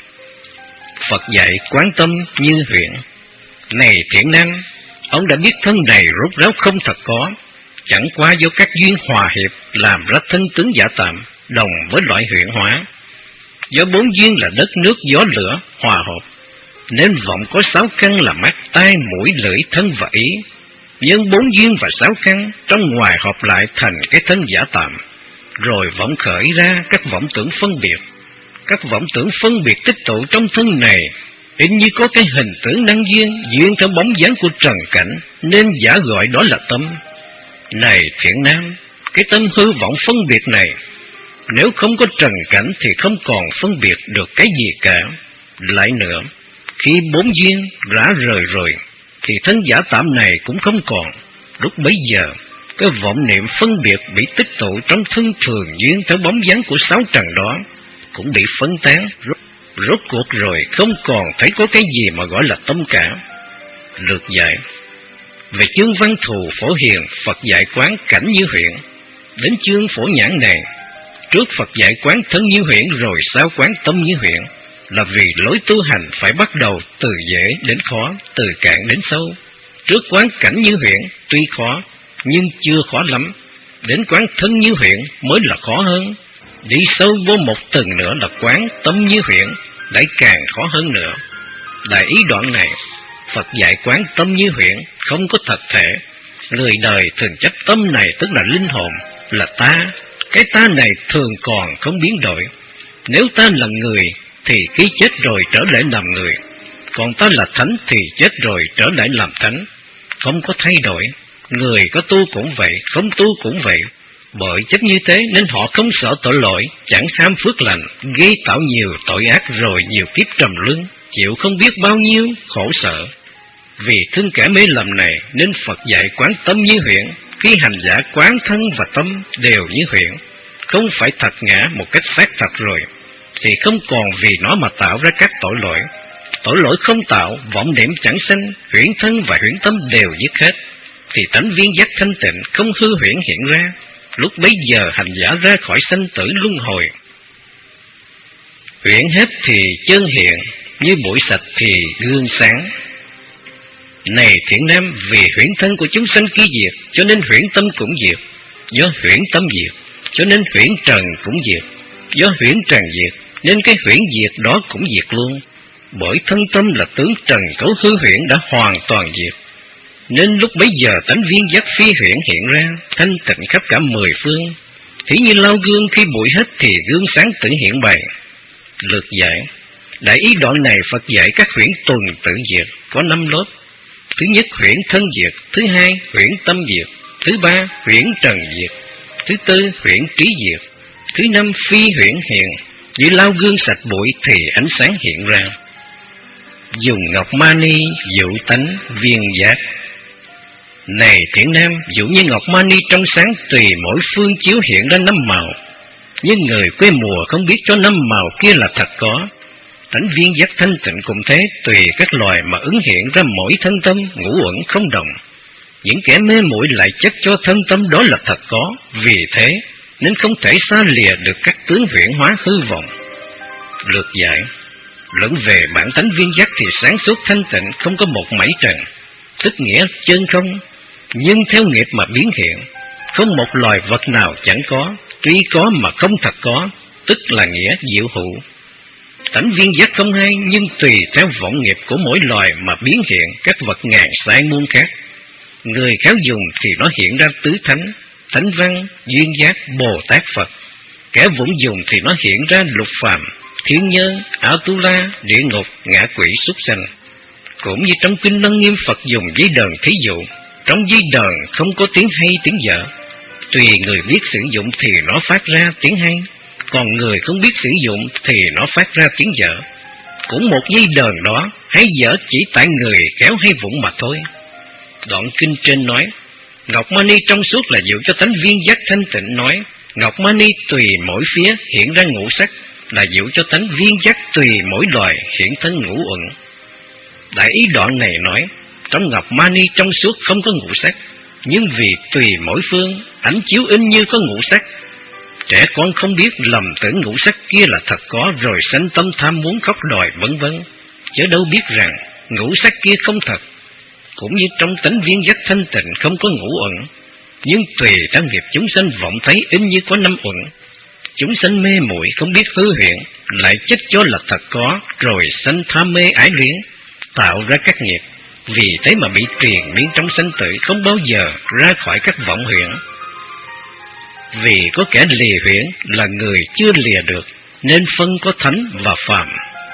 [SPEAKER 1] Phật dạy quán tâm như huyện. Này thiện nam, ông đã biết thân này rốt ráo không thật có, chẳng qua do các duyên hòa hiệp làm ra thân tướng giả tạm, đồng với loại huyện hóa. Do bốn duyên là đất nước gió lửa hòa hợp, nên vọng có sáu căn là mắt tai mũi lưỡi thân và ý. Nhưng bốn duyên và sáu căn trong ngoài hợp lại thành cái thân giả tạm, rồi vọng khởi ra các vọng tưởng phân biệt. Các vọng tưởng phân biệt tích tụ trong thân này, in như có cái hình tướng năng duyên, duyên theo bóng dáng của trần cảnh, nên giả gọi đó là tâm. Này thiện nam, cái tâm hư vọng phân biệt này, nếu không có trần cảnh thì không còn phân biệt được cái gì cả. Lại nữa, khi bốn duyên rã rời rồi, thì thân giả tạm này cũng không còn. Lúc bấy giờ, cái vọng niệm phân biệt bị tích tụ trong thân thường duyên theo bóng dáng của sáu trần đó, cũng bị phân tán, rốt, rốt cuộc rồi không còn thấy có cái gì mà gọi là tâm cả. Lược dạy. Về chương văn thù phổ hiền, Phật dạy quán cảnh như huyện. Đến chương phổ nhãn này, trước Phật dạy quán thân như huyện rồi sau quán tâm như huyện, là vì lối tu hành phải bắt đầu từ dễ đến khó, từ cạn đến sâu. Trước quán cảnh như huyện tuy khó, nhưng chưa khó lắm. Đến quán thân như huyện mới là khó hơn. Đi sâu vô một tầng nữa là quán tâm như huyện, lại càng khó hơn nữa. Đại ý đoạn này, Phật dạy quán tâm như huyện không có thật thể. Người đời thường chấp tâm này tức là linh hồn, là ta. Cái ta này thường còn không biến đổi. Nếu ta là người thì khi chết rồi trở lại làm người, còn ta là thánh thì chết rồi trở lại làm thánh, không có thay đổi. Người có tu cũng vậy, không tu cũng vậy. Bởi chấp như thế nên họ không sợ tội lỗi, chẳng ham phước lành, gây tạo nhiều tội ác rồi nhiều kiếp trầm luân, chịu không biết bao nhiêu khổ sở. Vì thương kẻ mê lầm này nên Phật dạy quán tâm như huyện. Khi hành giả quán thân và tâm đều như huyện, không phải thật ngã một cách xác thật rồi, thì không còn vì nó mà tạo ra các tội lỗi. Tội lỗi không tạo, vọng niệm chẳng sanh, huyễn thân và huyễn tâm đều dứt hết, thì tánh viên giác thanh tịnh không hư huyễn hiện ra. Lúc bấy giờ hành giả ra khỏi sanh tử luân hồi. Huyễn hết thì chân hiện, như bụi sạch thì gương sáng. Này thiện nam, vì huyễn thân của chúng sanh kia diệt, cho nên huyễn tâm cũng diệt. Do huyễn tâm diệt, cho nên huyễn trần cũng diệt. Do huyễn trần diệt, nên cái huyễn diệt đó cũng diệt luôn. Bởi thân tâm là tướng trần cấu hư huyễn đã hoàn toàn diệt, nên lúc bấy giờ tánh viên giác phi huyễn hiện ra, thanh tịnh khắp cả mười phương. Thí như lau gương khi bụi hết thì gương sáng tự hiện bày. Lược dạy. Đại ý đoạn này Phật dạy các huyễn tuần tự diệt có năm lớp. Thứ nhất huyễn thân diệt, thứ hai huyễn tâm diệt, thứ ba huyễn trần diệt, thứ tư huyễn trí diệt, thứ năm phi huyễn hiện. Như lau gương sạch bụi thì ánh sáng hiện ra. Dùng ngọc mani dụ tánh viên giác. Này thiện nam, dụ như ngọc mani trong sáng tùy mỗi phương chiếu hiện ra năm màu, nhưng người quê mùa không biết cho năm màu kia là thật có. Tánh viên giác thanh tịnh cũng thế, tùy các loài mà ứng hiện ra mỗi thân tâm ngũ uẩn không đồng. Những kẻ mê muội lại chất cho thân tâm đó là thật có, vì thế nên không thể xa lìa được các tướng huyễn hóa hư vọng. Lược dạy. Luận về bản tánh viên giác thì sáng suốt thanh tịnh, không có một mảy trần, tức nghĩa chân không, nhưng theo nghiệp mà biến hiện. Không một loài vật nào chẳng có, tuy có mà không thật có, tức là nghĩa diệu hữu. Tánh viên giác không hay, nhưng tùy theo vọng nghiệp của mỗi loài mà biến hiện các vật ngàn sai muôn khác. Người khéo dùng thì nó hiện ra tứ thánh, thánh văn, duyên giác, Bồ Tát Phật. Kẻ vụng dùng thì nó hiện ra lục phàm, thiên nhân, ảo tu la, địa ngục, ngạ quỷ, súc sanh. Cũng như trong kinh Lăng Nghiêm Phật dùng dây đờn thí dụ, trong dây đờn không có tiếng hay tiếng dở, tùy người biết sử dụng thì nó phát ra tiếng hay, còn người không biết sử dụng thì nó phát ra tiếng dở. Cũng một dây đờn đó, hay dở chỉ tại người khéo hay vụng mà thôi. Đoạn kinh trên nói, ngọc mani trong suốt là dụ cho tánh viên giác thanh tịnh nói, ngọc mani tùy mỗi phía hiện ra ngũ sắc, là dụ cho tánh viên giác tùy mỗi loài hiện thân ngũ uẩn. Đại ý đoạn này nói, trong ngọc mani trong suốt không có ngũ sắc, nhưng vì tùy mỗi phương, ảnh chiếu in như có ngũ sắc, Trẻ con không biết lầm tưởng ngũ sắc kia là thật có rồi sanh tâm tham muốn khóc đòi vân vân, chớ đâu biết rằng ngũ sắc kia không thật. Cũng như trong tánh viên giác thanh tịnh không có ngũ uẩn, nhưng tùy theo nghiệp chúng sanh vọng thấy in như có năm uẩn. Chúng sanh mê muội không biết hư hiện, lại chấp cho là thật có, rồi sanh tham mê ái luyến, tạo ra các nghiệp. Vì thế mà bị triền miên trong sanh tử, không bao giờ ra khỏi các vọng huyễn. Vì có kẻ lìa huyễn là người chưa lìa được, nên phân có thánh và phàm.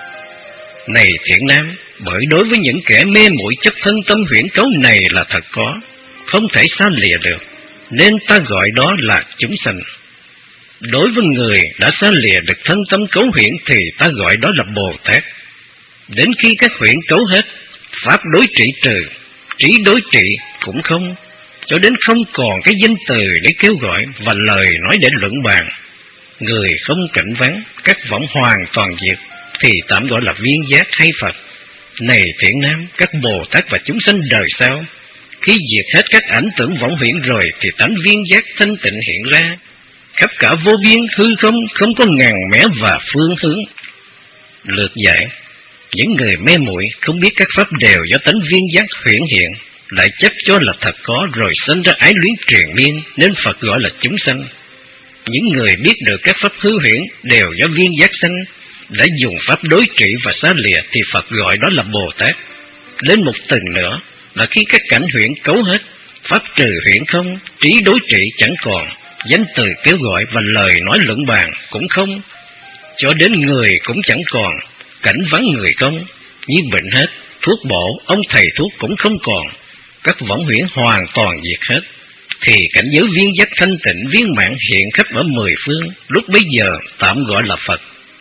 [SPEAKER 1] Này thiện nam, bởi đối với những kẻ mê muội chấp thân tâm huyễn cấu này là thật có, không thể xa lìa được, nên ta gọi đó là chúng sanh. Đối với người đã xa lìa được thân tâm cấu huyễn thì ta gọi đó là Bồ Tát. Đến khi các huyễn cấu hết, pháp đối trị trừ, trí đối trị cũng không, cho đến không còn cái danh từ để kêu gọi và lời nói để luận bàn. Người không cảnh vắng, các vọng hoàn toàn diệt, thì tạm gọi là viên giác hay Phật. Này thiện nam, các Bồ Tát và chúng sanh đời sau, khi diệt hết các ảnh tưởng vọng huyễn rồi thì tánh viên giác thanh tịnh hiện ra, khắp cả vô biên hư không, không có ngàn mẻ và phương hướng. Lược giải, những người mê muội không biết các pháp đều do tánh viên giác huyễn hiện, lại chấp cho là thật có rồi sinh ra ái luyến triền miên, nên Phật gọi là chúng sanh. Những người biết được các pháp hư huyễn đều do viên giác sanh, đã dùng pháp đối trị và xa lìa thì Phật gọi đó là Bồ Tát. Lên một tầng nữa là khi các cảnh huyễn cấu hết, pháp trừ huyễn không, trí đối trị chẳng còn, danh từ kêu gọi và lời nói luận bàn cũng không, cho đến người cũng chẳng còn, cảnh vắng người công, như bệnh hết, thuốc bổ, ông thầy thuốc cũng không còn, các võng huyễn hoàn toàn diệt hết, thì cảnh giới viên giác thanh tịnh viên mãn hiện khắp ở mười phương, lúc bấy giờ tạm gọi là Phật.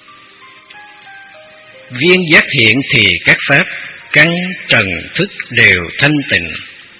[SPEAKER 1] Viên giác hiện thì các pháp căn trần thức đều thanh tịnh.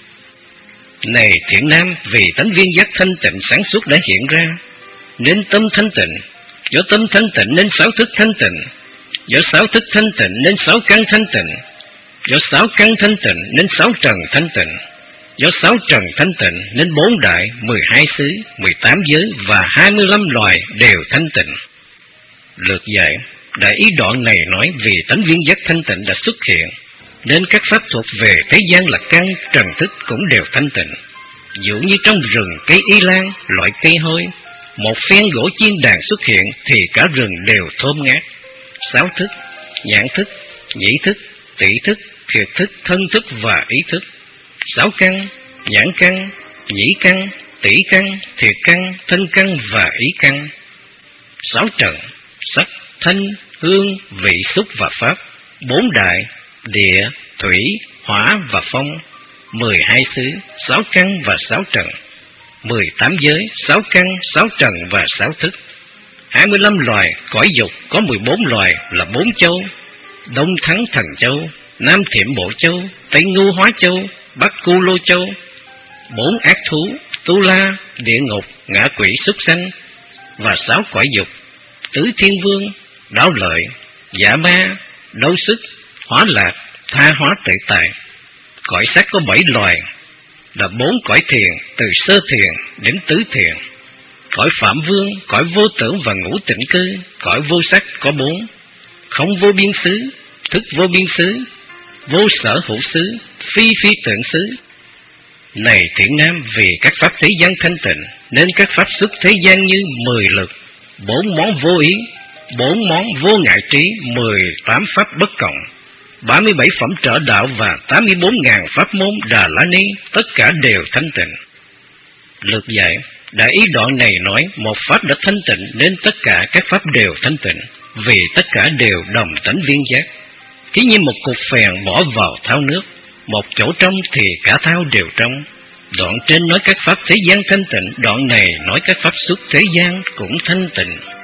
[SPEAKER 1] Này thiện nam, vì tánh viên giác thanh tịnh sáng suốt đã hiện ra, nên tâm thanh tịnh. Do tâm thanh tịnh nên sáu thức thanh tịnh. Do sáu thức thanh tịnh nên sáu căn thanh tịnh. Do sáu căn thanh tịnh nên sáu trần thanh tịnh. Do sáu trần thanh tịnh nên bốn đại, mười hai xứ, mười tám giới và hai mươi lăm loài đều thanh tịnh. Lược giải, đại ý đoạn này nói vì tánh viên giác thanh tịnh đã xuất hiện, nên các pháp thuộc về thế gian là căn trần thức cũng đều thanh tịnh. Dụ như trong rừng cây y lan, loại cây hôi, một phen gỗ chiên đàn xuất hiện thì cả rừng đều thơm ngát. Sáu thức, nhãn thức, nhĩ thức, tỷ thức, thiệt thức, thân thức và ý thức. Sáu căn, nhãn căn, nhĩ căn, tỷ căn, thiệt căn, thân căn và ý căn. Sáu trần, sắc, thanh, hương, vị, xúc và pháp. Bốn đại, địa, thủy, hỏa và phong. Mười hai xứ, sáu căn và sáu trần. Mười tám giới, sáu căn, sáu trần và sáu thức. Hai mươi lăm loài cõi dục có mười bốn loài là bốn châu: Đông Thắng Thần Châu, Nam Thiểm Bộ Châu, Tây Ngưu Hóa Châu, Bắc Cu Lô Châu. Bốn ác thú: Tu La, địa ngục, ngạ quỷ, súc sanh. Và sáu cõi dục: Tứ Thiên Vương, Đáo Lợi, Dạ Ma, Đấu Sức, Hóa Lạc, Tha Hóa Tự Tại. Cõi sắc có bảy loài là bốn cõi thiền, từ sơ thiền đến tứ thiền. Cõi Phạm Vương, cõi vô tưởng và ngũ tịnh cư. Cõi vô sắc có bốn: không vô biên xứ, thức vô biên xứ, vô sở hữu xứ, phi phi tượng xứ. Này thiện nam, vì các pháp thế gian thanh tịnh, nên các pháp xuất thế gian như mười lực, bốn món vô ý, bốn món vô ngại trí, mười tám pháp bất cộng, ba mươi bảy phẩm trợ đạo và tám mươi bốn ngàn pháp môn Đà La Ni, tất cả đều thanh tịnh. Lược giải, đại ý đoạn này nói một pháp đã thanh tịnh nên tất cả các pháp đều thanh tịnh, vì tất cả đều đồng tánh viên giác. Thí như một cục phèn bỏ vào thau nước, một chỗ trong thì cả thau đều trong. Đoạn trên nói các pháp thế gian thanh tịnh, đoạn này nói các pháp xuất thế gian cũng thanh tịnh.